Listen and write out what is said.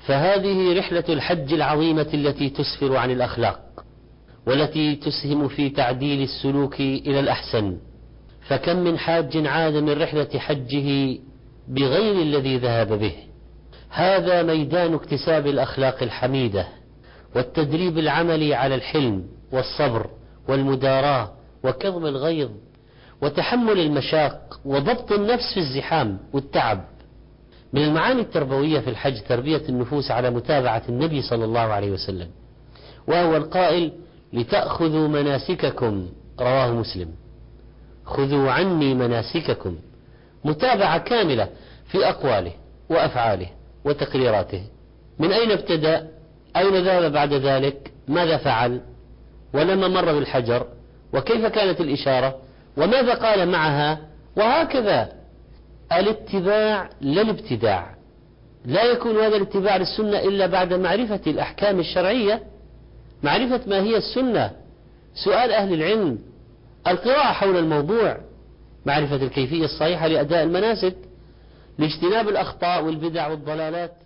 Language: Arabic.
فهذه رحلة الحج العظيمة التي تسفر عن الأخلاق، والتي تسهم في تعديل السلوك إلى الأحسن. فكم من حاج عاد من رحلة حجه بغير الذي ذهب به. هذا ميدان اكتساب الأخلاق الحميدة، والتدريب العملي على الحلم والصبر والمداراة وكظم الغيظ وتحمل المشاق وضبط النفس في الزحام والتعب. من المعاني التربوية في الحج تربية النفوس على متابعة النبي صلى الله عليه وسلم، وهو القائل: لتأخذوا مناسككم، رواه مسلم. خذوا عني مناسككم، متابعة كاملة في أقواله وأفعاله وتقريراته. من أين ابتدأ؟ أين ذهب بعد ذلك؟ ماذا فعل؟ ولما مر بالحجر وكيف كانت الإشارة؟ وماذا قال معها؟ وهكذا. الاتباع لا الابتداع. لا يكون هذا الاتباع للسنة إلا بعد معرفة الأحكام الشرعية، معرفة ما هي السنة، سؤال أهل العلم، القراءة حول الموضوع، معرفة الكيفية الصحيحة لأداء المناسك، لاجتناب الأخطاء والبدع والضلالات.